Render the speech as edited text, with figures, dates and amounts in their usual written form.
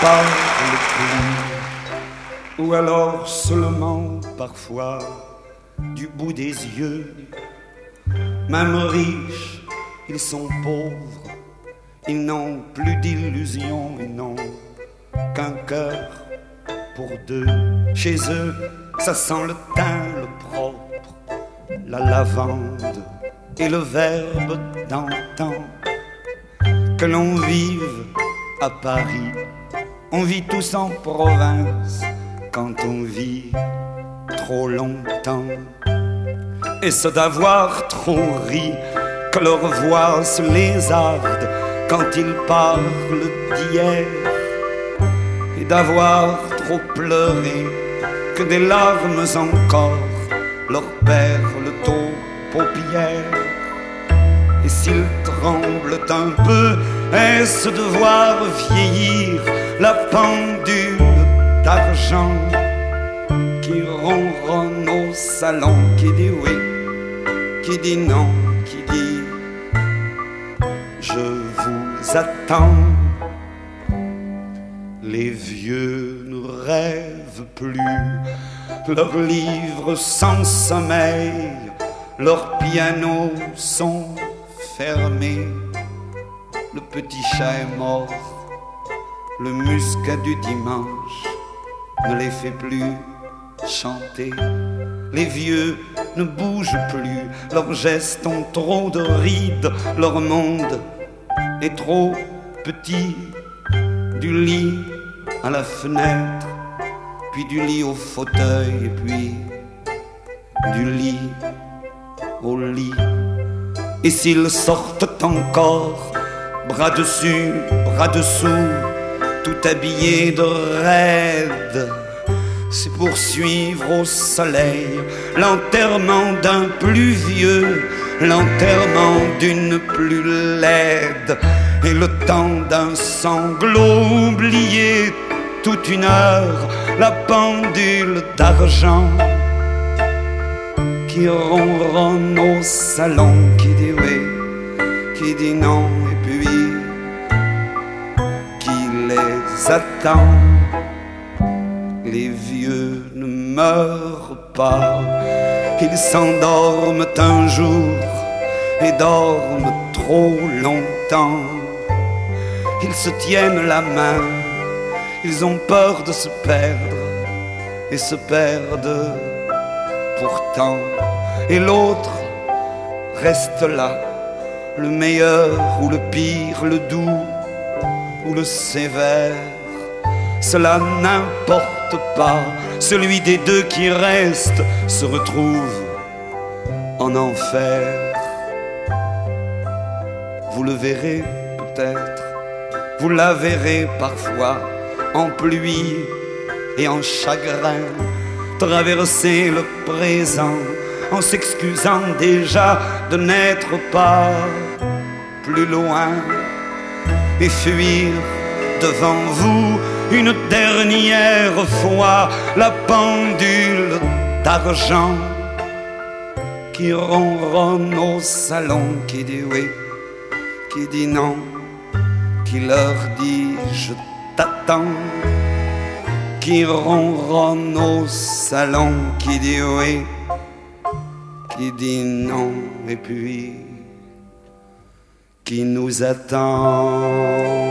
parle plus, ou alors seulement parfois du bout des yeux. Même riches, ils sont pauvres, ils n'ont plus d'illusions, ils n'ont qu'un cœur pour deux. Chez eux, ça sent le thym, le propre, la lavande et le verbe d'antan. Que l'on vive à Paris, on vit tous en province quand on vit trop longtemps. Et c'est d'avoir trop ri que leur voix se lézarde quand ils parlent d'hier, et d'avoir trop pleuré que des larmes encore leur perlent aux paupières. Et s'ils tremblent un peu, est-ce de voir vieillir la pendule d'argent qui ronronne au salon, qui dit oui, qui dit non, qui dit je vous attends. Les vieux ne rêvent plus, leurs livres sans sommeil, leurs pianos sont fermés. Le petit chat est mort, le muscat du dimanche ne les fait plus chanter. Les vieux ne bougent plus, leurs gestes ont trop de rides, leur monde est trop petit. Du lit à la fenêtre, puis du lit au fauteuil, et puis du lit au lit. Et s'ils sortent encore, bras dessus, bras dessous, tout habillés de raide, c'est pour suivre au soleil l'enterrement d'un plus vieux, l'enterrement d'une plus laide, et le temps d'un sanglot oublié toute une heure, la pendule d'argent qui ronronne au salon, qui dit oui, qui dit non, et puis qui les attend. Les vieux ne meurent pas, ils s'endorment un jour et dorment trop longtemps. Ils se tiennent la main, ils ont peur de se perdre et se perdent pourtant. Et l'autre reste là, le meilleur ou le pire, le doux ou le sévère. Cela n'importe pas, celui des deux qui reste se retrouve en enfer. Vous le verrez peut-être, vous la verrez parfois en pluie et en chagrin, traverser le présent en s'excusant déjà de n'être pas plus loin, et fuir devant vous une dernière fois la pendule d'argent qui ronronne au salon, qui dit oui, qui dit non, qui leur dit je t'attends, qui ronronne au salon, qui dit oui, qui dit non, et puis qui nous attend.